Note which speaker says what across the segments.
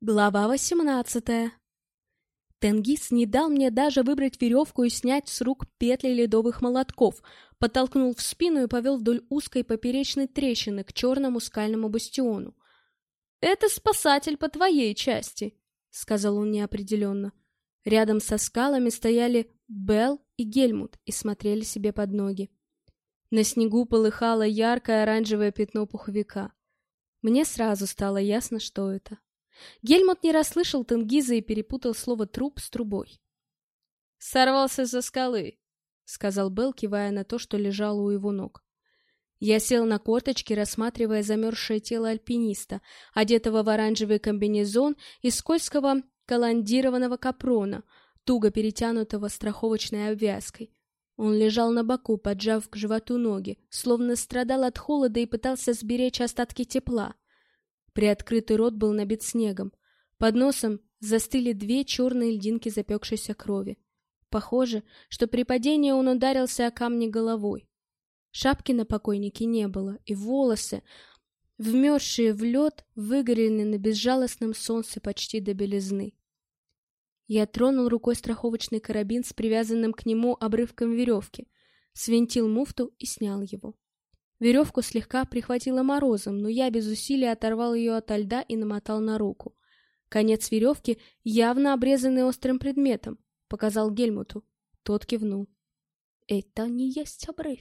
Speaker 1: Глава 18. Тенгиз не дал мне даже выбрать веревку и снять с рук петли ледовых молотков, подтолкнул в спину и повел вдоль узкой поперечной трещины к черному скальному бастиону. «Это спасатель по твоей части», — сказал он неопределенно. Рядом со скалами стояли Белл и Гельмут и смотрели себе под ноги. На снегу полыхало яркое оранжевое пятно пуховика. Мне сразу стало ясно, что это. Гельмут не расслышал Тенгиза и перепутал слово «труп» с «трубой». «Сорвался со скалы», — сказал Белл, кивая на то, что лежало у его ног. Я сел на корточки, рассматривая замерзшее тело альпиниста, одетого в оранжевый комбинезон из скользкого каландированного капрона, туго перетянутого страховочной обвязкой. Он лежал на боку, поджав к животу ноги, словно страдал от холода и пытался сберечь остатки тепла. Приоткрытый рот был набит снегом. Под носом застыли две черные льдинки запекшейся крови. Похоже, что при падении он ударился о камни головой. Шапки на покойнике не было, и волосы, вмерзшие в лед, выгорели на безжалостном солнце почти до белизны. Я тронул рукой страховочный карабин с привязанным к нему обрывком веревки, свинтил муфту и снял его. Веревку слегка прихватило морозом, но я без усилий оторвал ее ото льда и намотал на руку. Конец веревки, явно обрезанный острым предметом, показал Гельмуту. Тот кивнул. «Это не есть обрыв».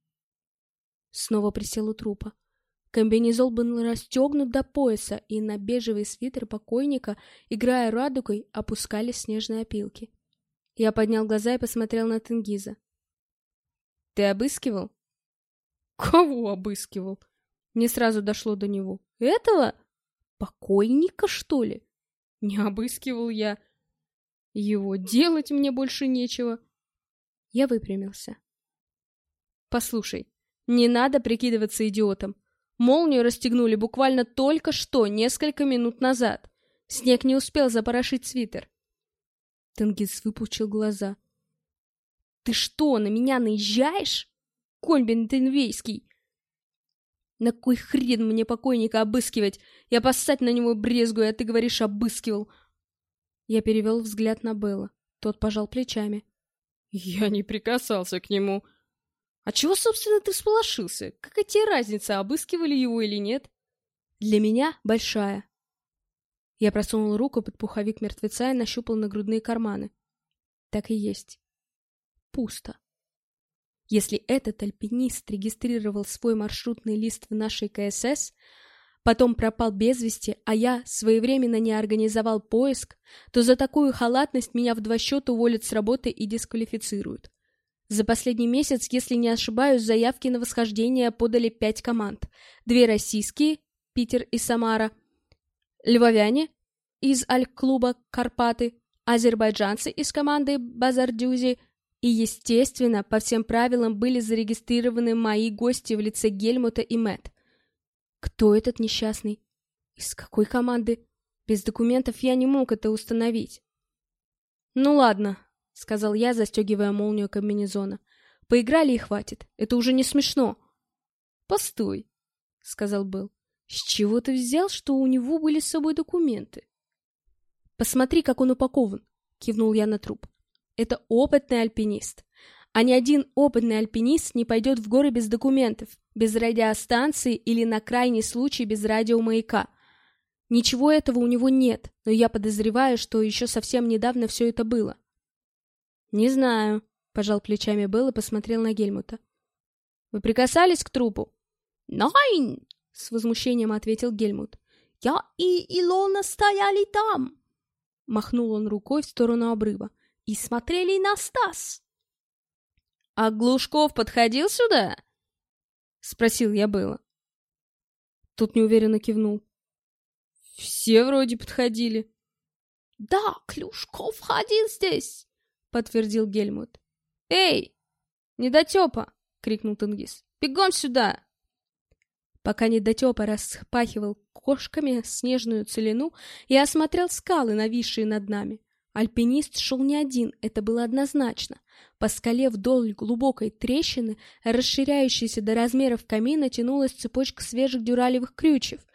Speaker 1: Снова присел у трупа. Комбинезон был расстегнут до пояса, и на бежевый свитер покойника, играя радугой, опускались снежные опилки. Я поднял глаза и посмотрел на Тенгиза. «Ты обыскивал?» «Кого обыскивал?» Не сразу дошло до него. «Этого? Покойника, что ли?» «Не обыскивал я. Его делать мне больше нечего». Я выпрямился. «Послушай, не надо прикидываться идиотом. Молнию расстегнули буквально только что, несколько минут назад. Снег не успел запорошить свитер». Тенгиз выпучил глаза. «Ты что, на меня наезжаешь? Кольбин Тенвейский! На кой хрен мне покойника обыскивать? Я поссать на него брезгую, а ты говоришь обыскивал». Я перевел взгляд на Белла. Тот пожал плечами. «Я не прикасался к нему». «А чего, собственно, ты всполошился? Какая тебе разница, обыскивали его или нет?» «Для меня большая». Я просунул руку под пуховик мертвеца и нащупал нагрудные карманы. Так и есть. Пусто. Если этот альпинист регистрировал свой маршрутный лист в нашей КСС, потом пропал без вести, а я своевременно не организовал поиск, то за такую халатность меня в 2 счета уволят с работы и дисквалифицируют. За последний месяц, если не ошибаюсь, заявки на восхождение подали 5 команд. 2 российские, Питер и Самара, львовяне из альк-клуба «Карпаты», азербайджанцы из команды «Базардюзи», и, естественно, по всем правилам были зарегистрированы мои гости в лице Гельмута и Мэтт. Кто этот несчастный? Из какой команды? Без документов я не мог это установить. «Ну ладно», — сказал я, застегивая молнию комбинезона. «Поиграли и хватит. Это уже не смешно». «Постой», — сказал Белл. «С чего ты взял, что у него были с собой документы?» «Посмотри, как он упакован», — кивнул я на труп. «Это опытный альпинист. А ни один опытный альпинист не пойдет в горы без документов, без радиостанции или, на крайний случай, без радиомаяка. Ничего этого у него нет, но я подозреваю, что еще совсем недавно все это было». «Не знаю», — пожал плечами Белл и посмотрел на Гельмута. «Вы прикасались к трупу?» «Найн!» — с возмущением ответил Гельмут. «Я и Илона стояли там!» Махнул он рукой в сторону обрыва. «И смотрели на Стас!» «А Глушков подходил сюда?» — спросил я Белла. Тот неуверенно кивнул. «Все вроде подходили». «Да, Глушков ходил здесь!» — подтвердил Гельмут. «Эй, недотепа!» — крикнул Тенгиз. «Бегом сюда!» Пока недотепа распахивал кошками снежную целину, я осмотрел скалы, нависшие над нами. Альпинист шел не один, это было однозначно. По скале вдоль глубокой трещины, расширяющейся до размеров камина, тянулась цепочка свежих дюралевых крючев.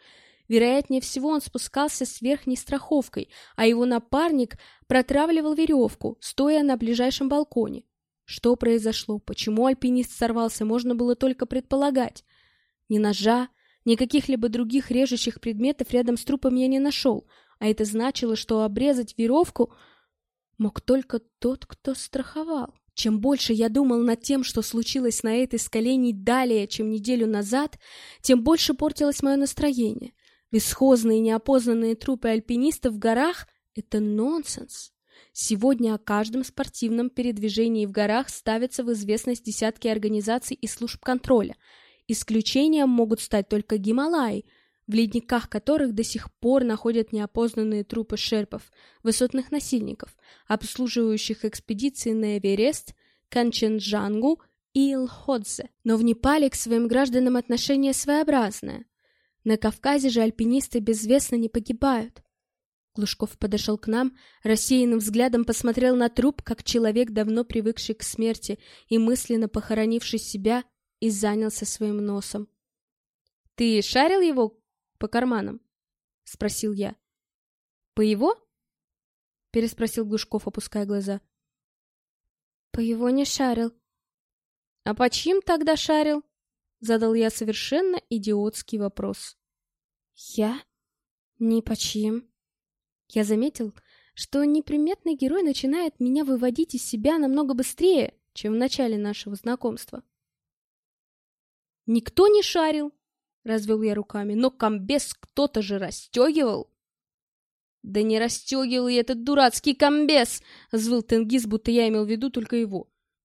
Speaker 1: Вероятнее всего, он спускался с верхней страховкой, а его напарник протравливал веревку, стоя на ближайшем балконе. Что произошло, почему альпинист сорвался, можно было только предполагать. Ни ножа, ни каких-либо других режущих предметов рядом с трупом я не нашел, а это значило, что обрезать веревку мог только тот, кто страховал. Чем больше я думал над тем, что случилось на этой скале не далее, чем неделю назад, тем больше портилось мое настроение. Бесхозные неопознанные трупы альпинистов в горах — это нонсенс. Сегодня о каждом спортивном передвижении в горах ставятся в известность десятки организаций и служб контроля. Исключением могут стать только Гималаи, в ледниках которых до сих пор находят неопознанные трупы шерпов, высотных насильников, обслуживающих экспедиции на Эверест, Канченджангу и Лхотсе. Но в Непале к своим гражданам отношение своеобразное. На Кавказе же альпинисты безвестно не погибают. Глушков подошел к нам, рассеянным взглядом посмотрел на труп, как человек, давно привыкший к смерти и мысленно похоронивший себя, и занялся своим носом. — Ты шарил его по карманам? — спросил я. — По его? — переспросил Глушков, опуская глаза. — По его не шарил. — А по чьим тогда шарил? — задал я совершенно идиотский вопрос. — Я? Ни по чьим. Я заметил, что неприметный герой начинает меня выводить из себя намного быстрее, чем в начале нашего знакомства. «Никто не шарил», — развел я руками, — «но комбез кто-то же расстегивал». «Да не расстегивал я этот дурацкий комбез!» — взвыл Тенгиз, будто я имел в виду только его.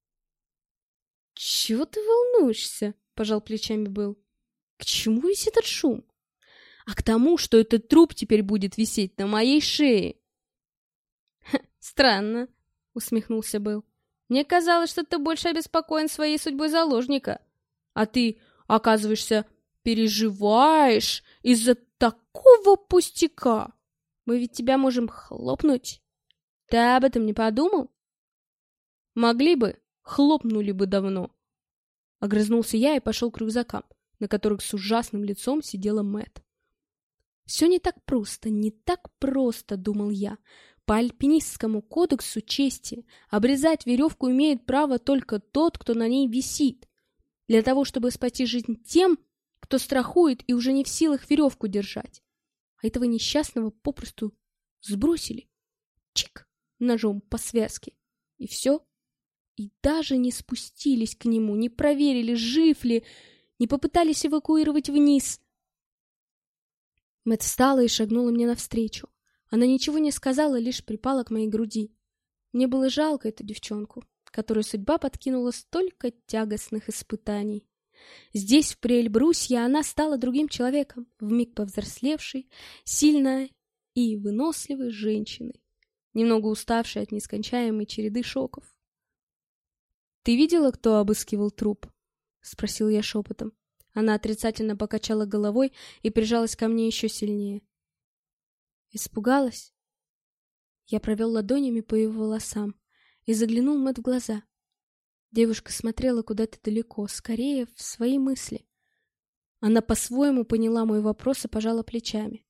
Speaker 1: «Чего ты волнуешься?» — пожал плечами Белл. «К чему весь этот шум?» «А к тому, что этот труп теперь будет висеть на моей шее». «Странно», — усмехнулся Белл. «Мне казалось, что ты больше обеспокоен своей судьбой заложника. А ты, оказывается, переживаешь из-за такого пустяка. Мы ведь тебя можем хлопнуть. Ты об этом не подумал?» «Могли бы, хлопнули бы давно». Огрызнулся я и пошел к рюкзакам, на которых с ужасным лицом сидела Мэтт. «Все не так просто, не так просто», — думал я. По альпинистскому кодексу чести обрезать веревку имеет право только тот, кто на ней висит. Для того, чтобы спасти жизнь тем, кто страхует и уже не в силах веревку держать. А этого несчастного попросту сбросили. Чик! Ножом по связке. И все. И даже не спустились к нему, не проверили, жив ли, не попытались эвакуировать вниз. Мэтт встала и шагнула мне навстречу. Она ничего не сказала, лишь припала к моей груди. Мне было жалко эту девчонку, которой судьба подкинула столько тягостных испытаний. Здесь, в Приэльбрусье, она стала другим человеком, вмиг повзрослевшей, сильной и выносливой женщиной, немного уставшей от нескончаемой череды шоков. «Ты видела, кто обыскивал труп?» — спросил я шепотом. Она отрицательно покачала головой и прижалась ко мне еще сильнее. Испугалась? Я провел ладонями по его волосам и заглянул Мэтт в глаза. Девушка смотрела куда-то далеко, скорее в свои мысли. Она по-своему поняла мой вопрос и пожала плечами.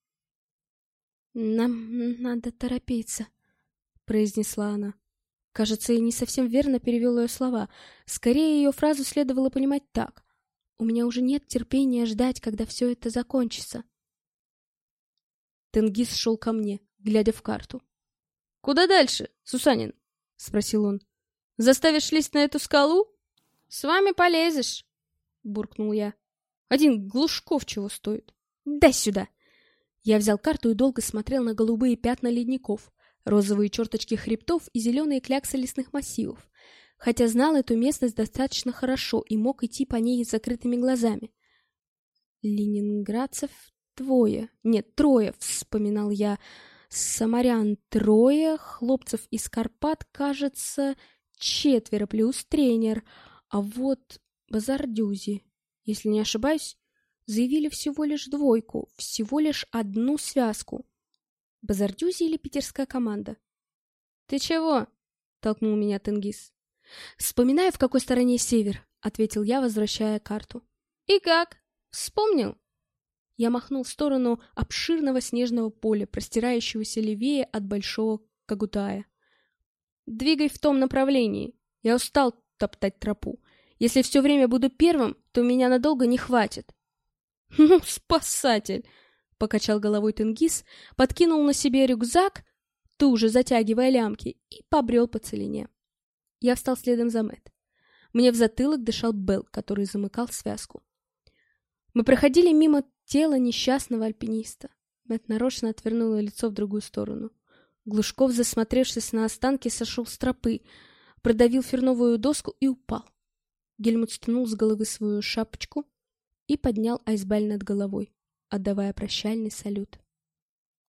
Speaker 1: «Нам надо торопиться», — произнесла она. Кажется, я не совсем верно перевел ее слова. Скорее, ее фразу следовало понимать так. У меня уже нет терпения ждать, когда все это закончится. Тенгиз шел ко мне, глядя в карту. — Куда дальше, Сусанин? — спросил он. — Заставишь лезть на эту скалу? — С вами полезешь, — буркнул я. — Один Глушков чего стоит. — Дай сюда. Я взял карту и долго смотрел на голубые пятна ледников, розовые черточки хребтов и зеленые кляксы лесных массивов, хотя знал эту местность достаточно хорошо и мог идти по ней с закрытыми глазами. Ленинградцев двое, нет, трое, вспоминал я. Самарян трое, хлопцев из Карпат, кажется, 4 плюс тренер. А вот Базардюзи, если не ошибаюсь, заявили всего лишь 2, всего лишь 1 связку. Базардюзи или питерская команда? — Ты чего? — толкнул меня Тенгиз. — Вспоминаю, в какой стороне север, — ответил я, возвращая карту. — И как? Вспомнил? Я махнул в сторону обширного снежного поля, простирающегося левее от Большого Кагутая. «Двигай в том направлении. Я устал топтать тропу. Если все время буду первым, то меня надолго не хватит». «Ну, спасатель!» — покачал головой Тенгиз, подкинул на себе рюкзак, туже затягивая лямки, и побрел по целине. Я встал следом за Мэтт. Мне в затылок дышал Белл, который замыкал связку. Мы проходили мимо тела несчастного альпиниста. Мэтт нарочно отвернула лицо в другую сторону. Глушков, засмотревшись на останки, сошел с тропы, продавил ферновую доску и упал. Гельмут стянул с головы свою шапочку и поднял айсбаль над головой, отдавая прощальный салют.